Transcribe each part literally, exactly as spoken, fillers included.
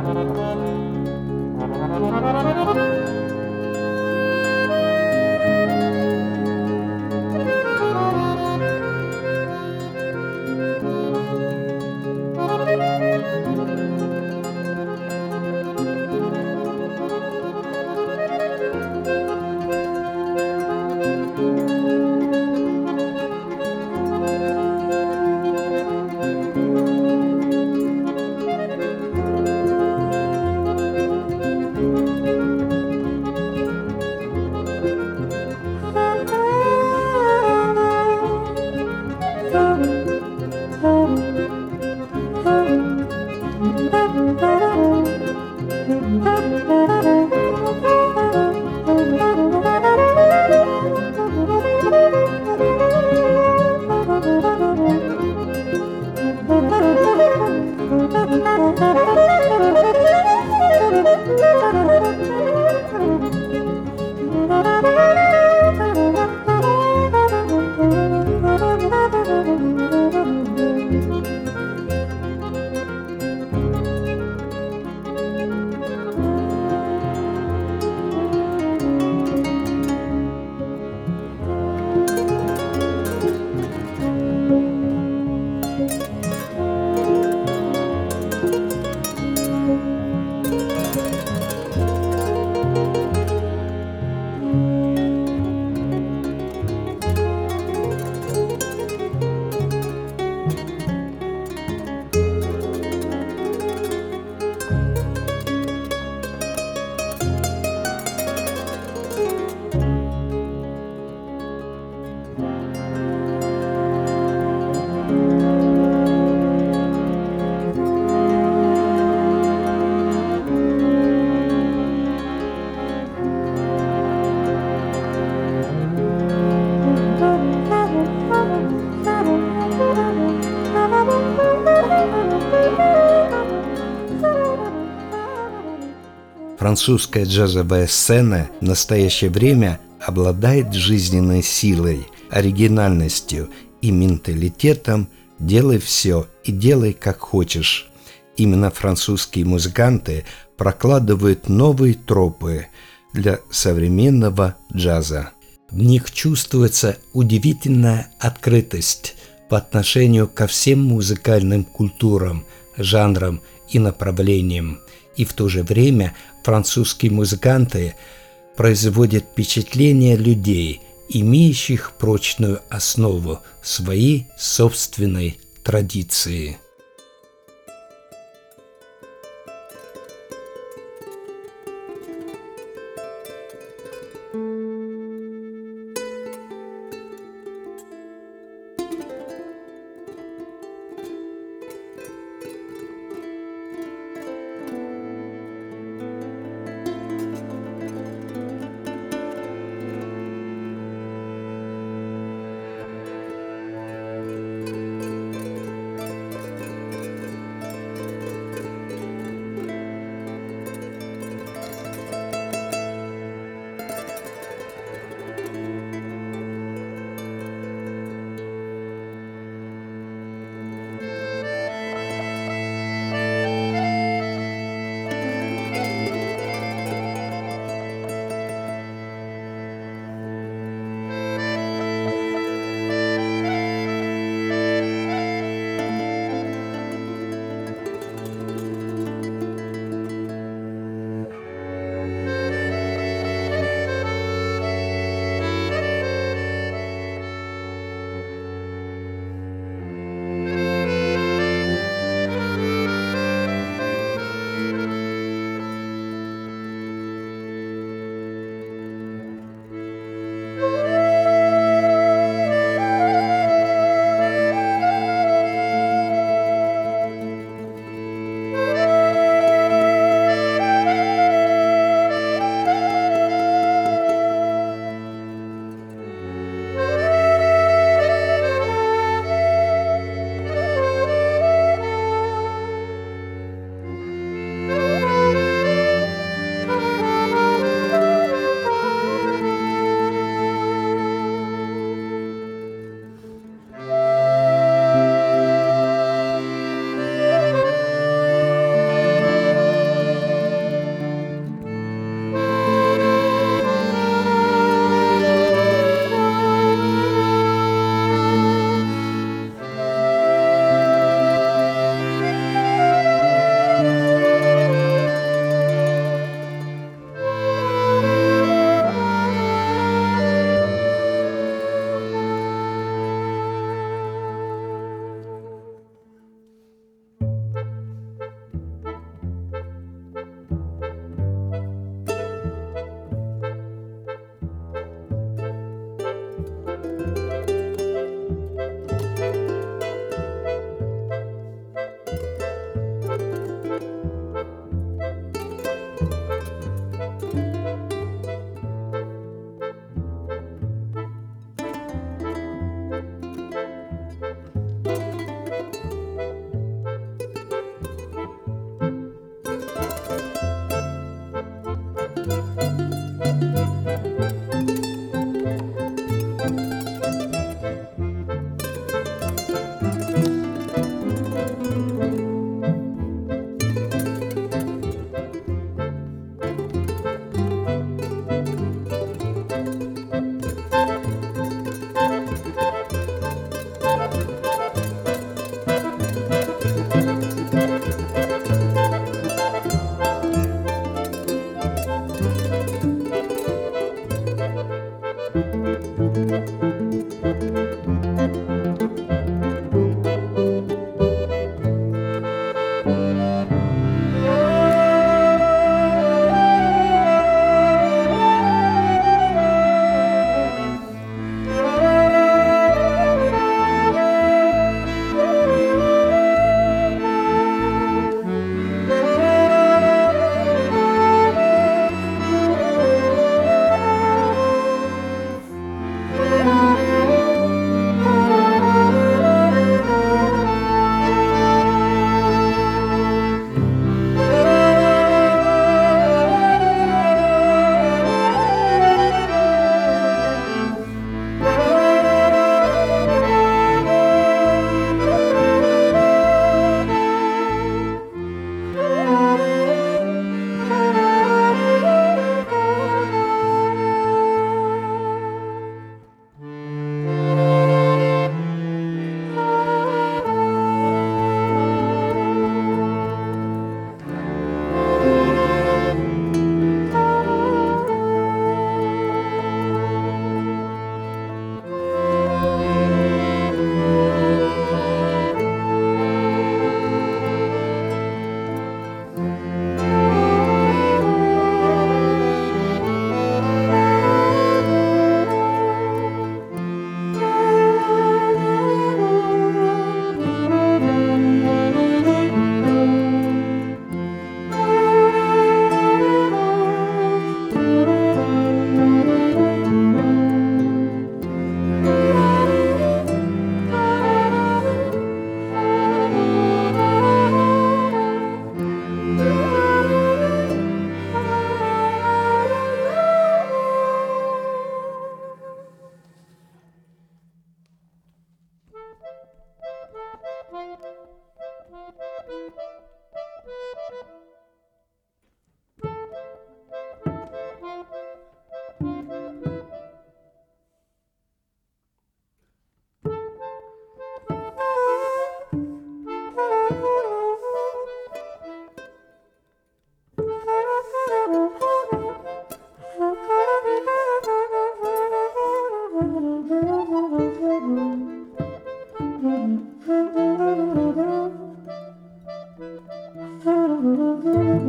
Французская джазовая сцена в настоящее время обладает жизненной силой, оригинальностью и менталитетом «делай все и делай как хочешь». Именно французские музыканты прокладывают новые тропы для современного джаза. В них чувствуется удивительная открытость по отношению ко всем музыкальным культурам, жанрам и направлениям. И в то же время французские музыканты производят впечатление людей, имеющих прочную основу своей собственной традиции.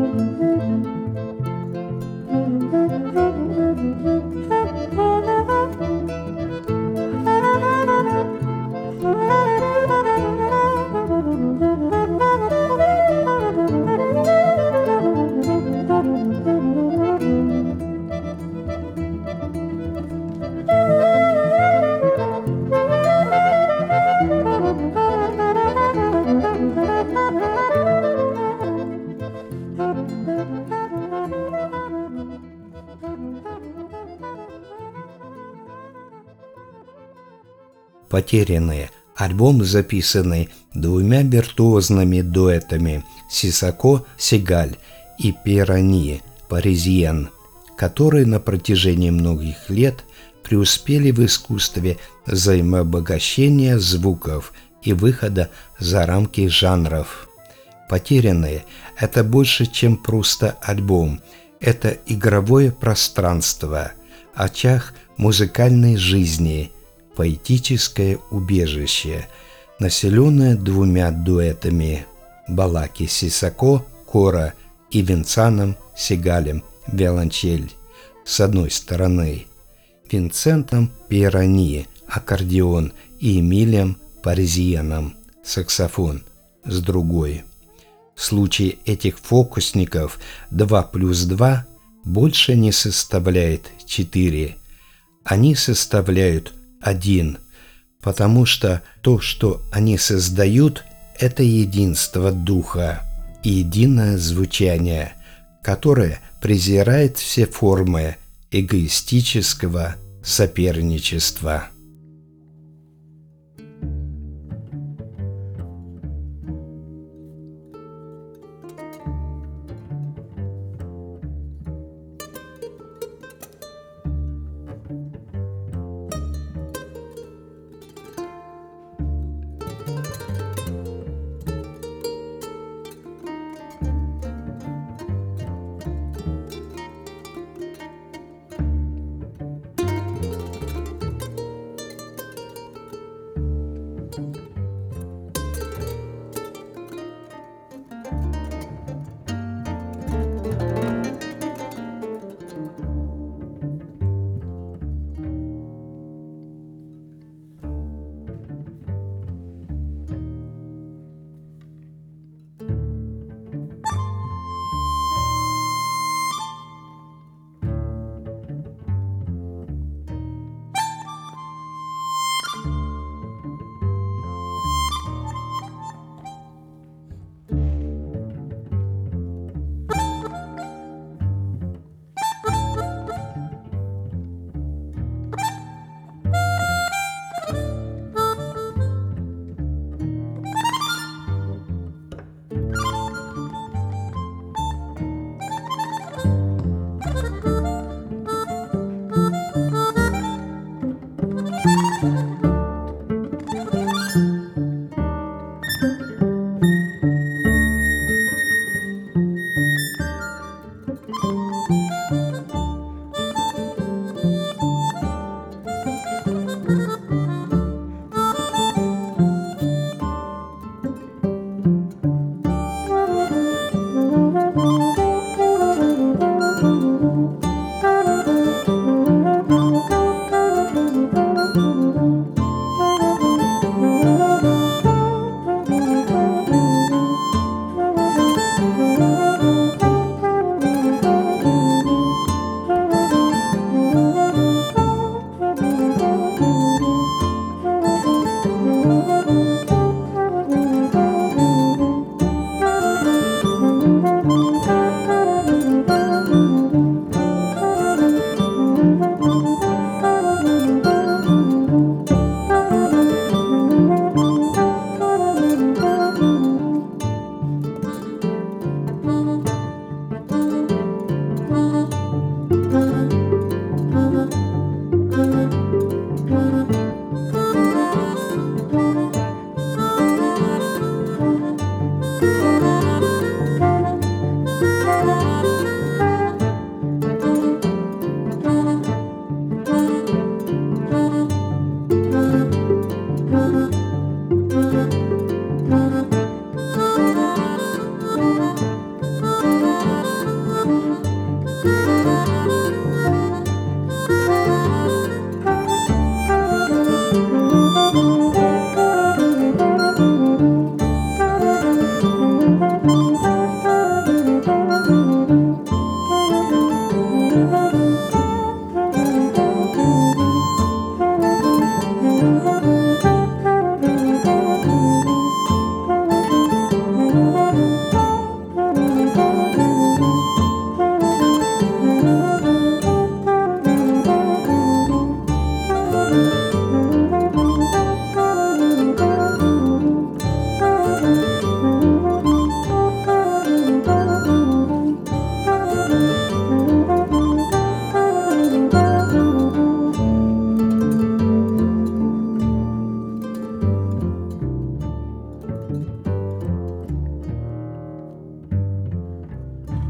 «Потерянные» – альбом, записанный двумя виртуозными дуэтами Сисако Сегаль и Пьер-Ани Паризьен, которые на протяжении многих лет преуспели в искусстве взаимообогащения звуков и выхода за рамки жанров. «Потерянные» – это больше, чем просто альбом, это игровое пространство, очаг музыкальной жизни, поэтическое убежище, населенное двумя дуэтами Балаки Сисако Кора и Винсаном Сегалем виолончель с одной стороны, Винсентом Пьер-Ани аккордеон и Эмилием Паризьеном саксофон с другой. В случае этих фокусников два плюс два больше не составляет четыре, они составляют один, потому что то, что они создают, это единство духа и единое звучание, которое презирает все формы эгоистического соперничества.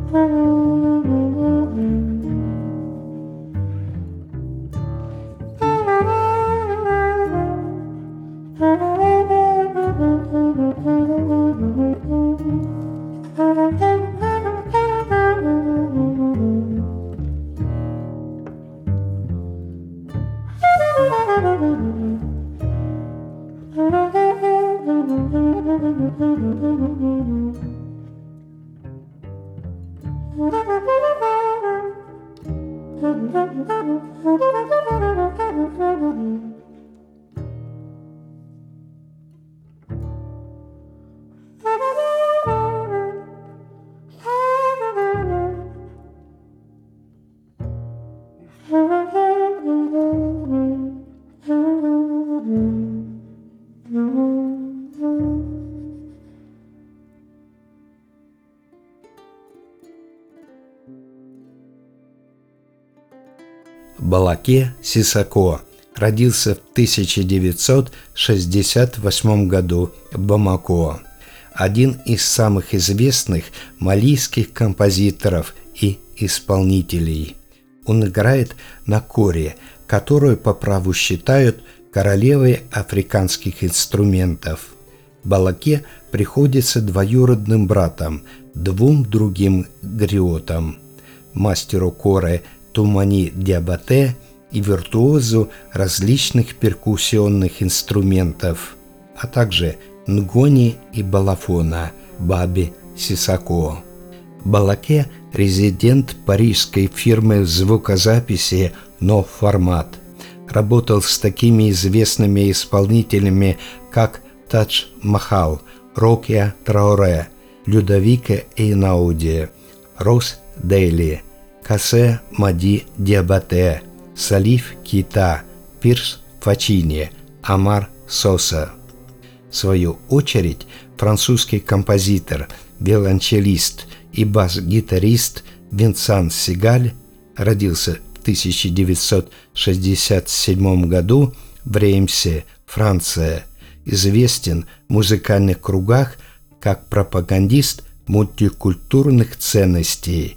Балаке Сисако родился в тысяча девятьсот шестьдесят восьмом году в Бамако. Один из самых известных малийских композиторов и исполнителей. Он играет на коре, которую по праву считают королевой африканских инструментов. Балаке приходится двоюродным братом двум другим гриотам – мастеру коры Тумани Диабате и виртуозу различных перкуссионных инструментов, а также нгони и балафона Баби Сисако. Балаке – резидент парижской фирмы звукозаписи «Но Формат». Работал с такими известными исполнителями, как Тадж Махал, Рокия Трауре, Людовико Эйнауди, Рос Дейли, Кассе Мади Диабате, Салиф Кейта, Пирс Фачини, Амар Соса. В свою очередь, французский композитор, виолончелист и бас-гитарист Винсан Сигаль родился в тысяча девятьсот шестьдесят седьмом году в Реймсе, Франция. Известен в музыкальных кругах как пропагандист мультикультурных ценностей,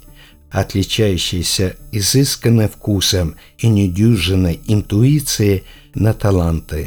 отличающийся изысканным вкусом и недюжинной интуицией на таланты.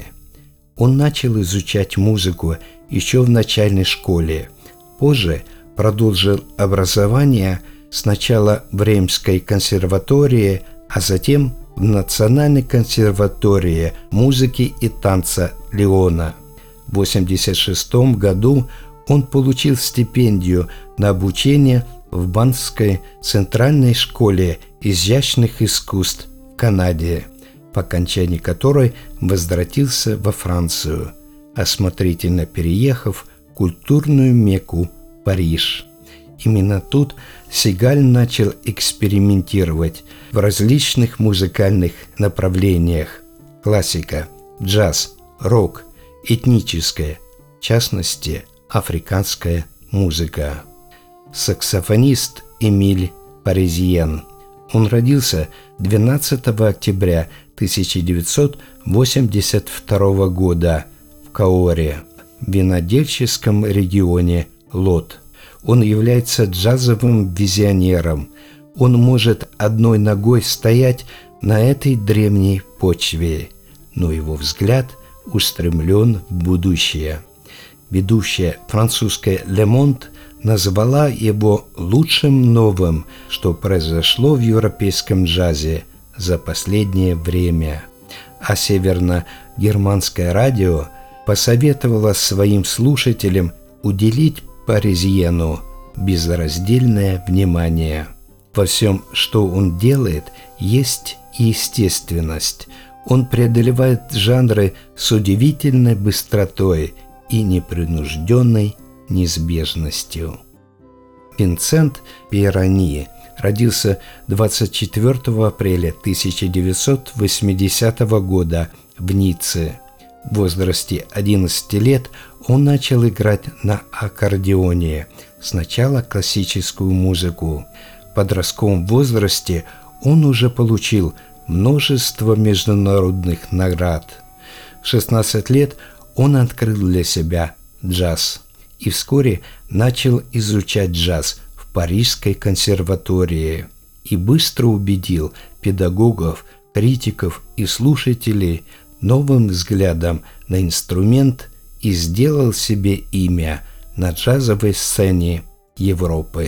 Он начал изучать музыку еще в начальной школе. Позже продолжил образование сначала в Реймской консерватории, а затем в Национальной консерватории музыки и танца Лиона. В восемьдесят шестом году он получил стипендию на обучение в Банской центральной школе изящных искусств в Канаде, по окончании которой возвратился во Францию, осмотрительно переехав в культурную Мекку Париж. Именно тут Сигаль начал экспериментировать в различных музыкальных направлениях: классика, джаз, рок, этническая, в частности, африканская музыка. Саксофонист Эмиль Паризиен. Он родился двенадцатого октября тысяча девятьсот восемьдесят второго года в Каоре, в винодельческом регионе Лот. Он является джазовым визионером. Он может одной ногой стоять на этой древней почве, но его взгляд устремлен в будущее. Ведущая французская «Le Monde» назвала его лучшим новым, что произошло в европейском джазе за последнее время. А северно-германское радио посоветовало своим слушателям уделить Паризиену безраздельное внимание. Во всем, что он делает, есть естественность. Он преодолевает жанры с удивительной быстротой и непринужденной неизбежностью. Винсент Пейрани родился двадцать четвёртого апреля тысяча девятьсот восьмидесятого года в Ницце. В возрасте одиннадцати лет он начал играть на аккордеоне, сначала классическую музыку. В подростковом возрасте он уже получил множество международных наград. В шестнадцать лет он открыл для себя джаз и вскоре начал изучать джаз в Парижской консерватории и быстро убедил педагогов, критиков и слушателей новым взглядом на инструмент и сделал себе имя на джазовой сцене Европы.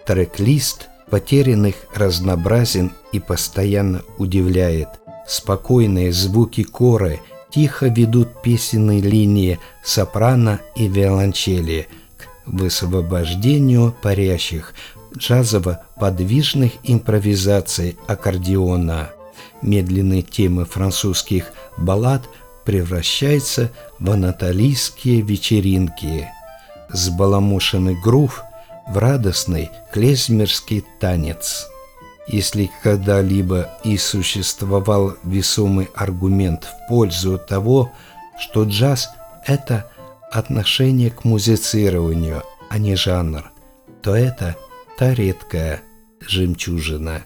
Трек-лист потерянных разнообразен и постоянно удивляет. Спокойные звуки коры тихо ведут песенные линии сопрано и виолончели к высвобождению парящих джазово-подвижных импровизаций аккордеона. Медленные темы французских баллад превращаются в анатолийские вечеринки. Сбаламушенный грув в радостный клезмерский танец. Если когда-либо и существовал весомый аргумент в пользу того, что джаз – это отношение к музицированию, а не жанр, то это та редкая жемчужина.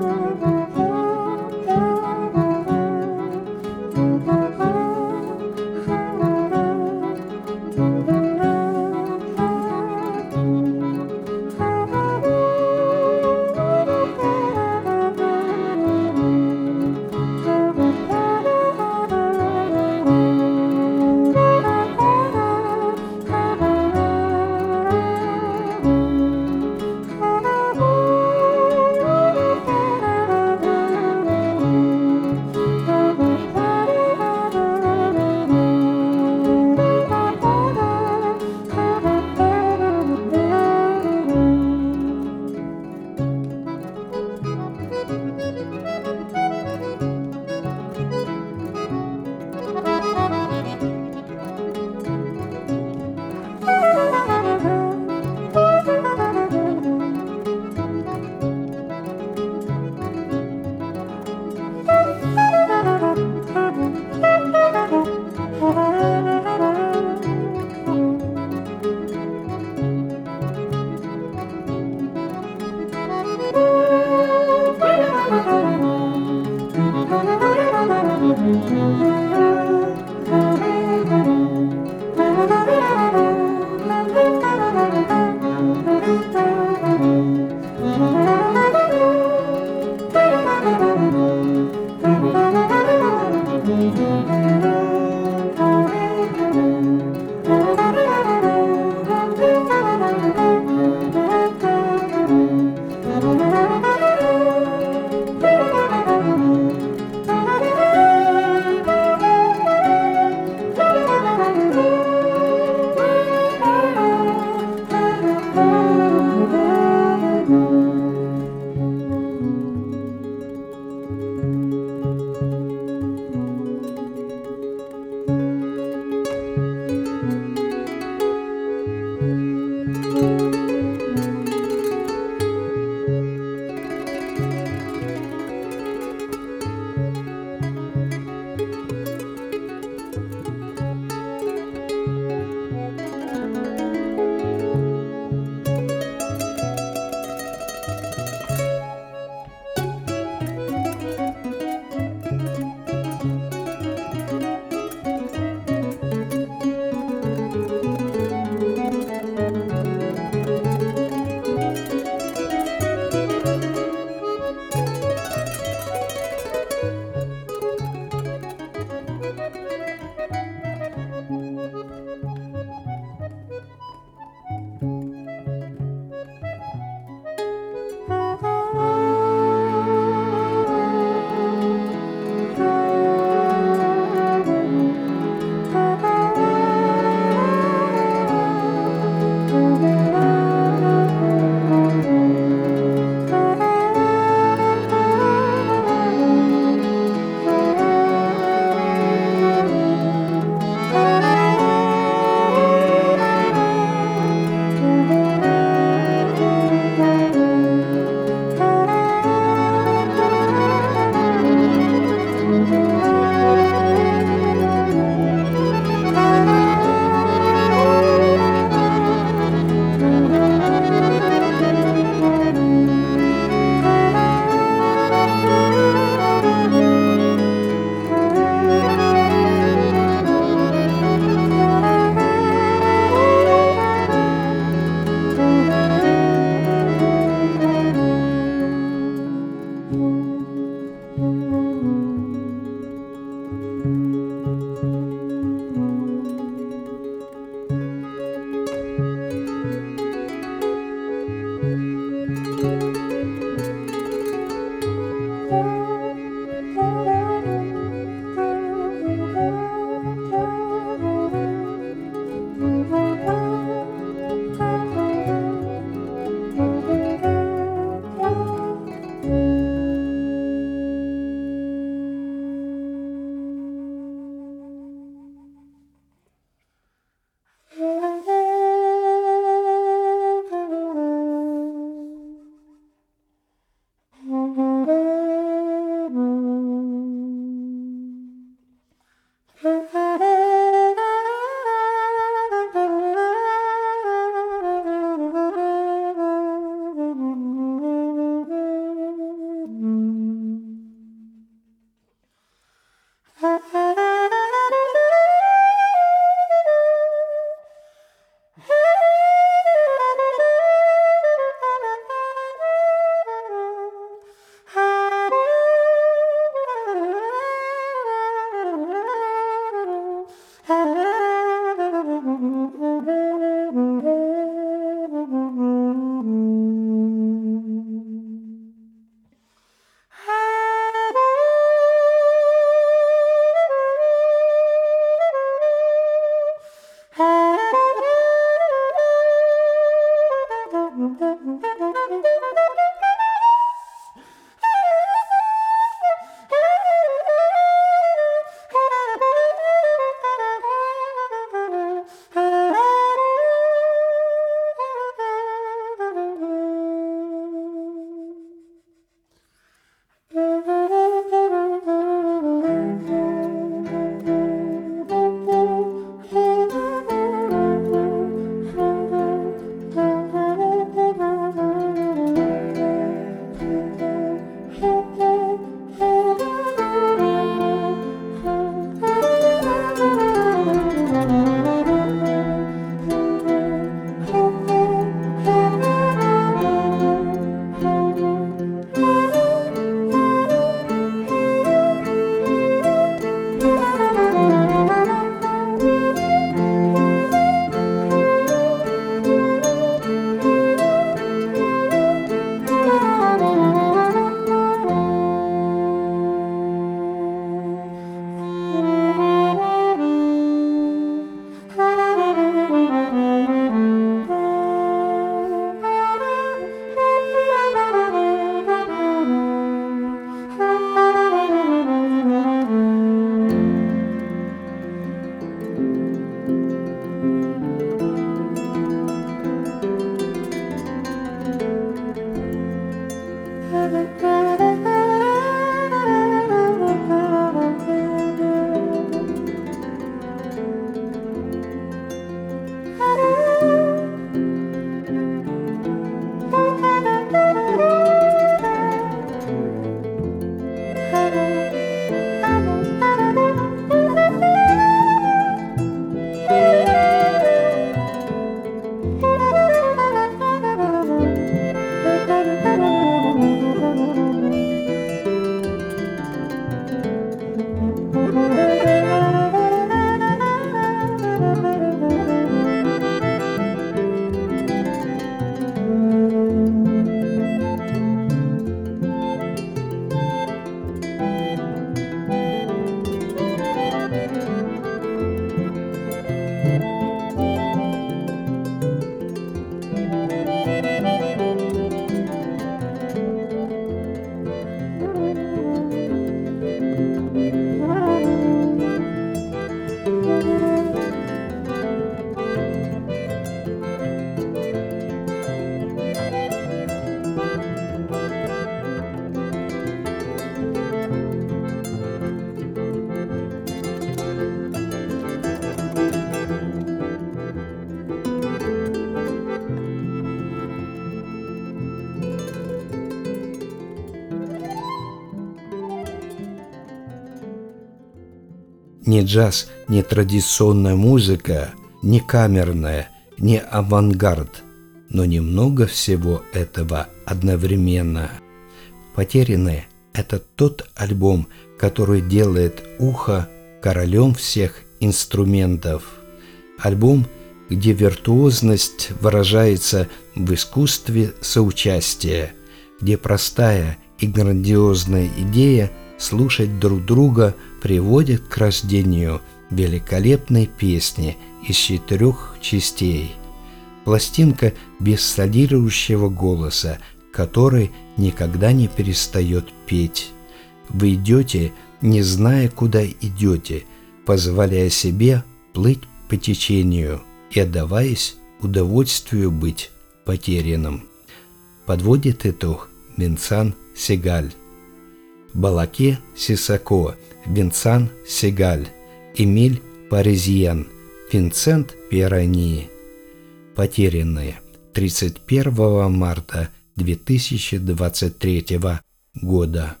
Ни джаз, ни традиционная музыка, ни камерная, ни авангард, но немного всего этого одновременно. «Потерянные» — это тот альбом, который делает ухо королем всех инструментов. Альбом, где виртуозность выражается в искусстве соучастия, где простая и грандиозная идея слушать друг друга приводит к рождению великолепной песни из четырех частей. Пластинка без солирующего голоса, который никогда не перестает петь. Вы идете, не зная, куда идете, позволяя себе плыть по течению и отдаваясь удовольствию быть потерянным. Подводит итог Винсан Сегаль. Балаке Сисако, Винсан Сегаль, Эмиль Паризьен, Винсент Пираньи. «Потерянные». тридцать первого марта две тысячи двадцать третьего года.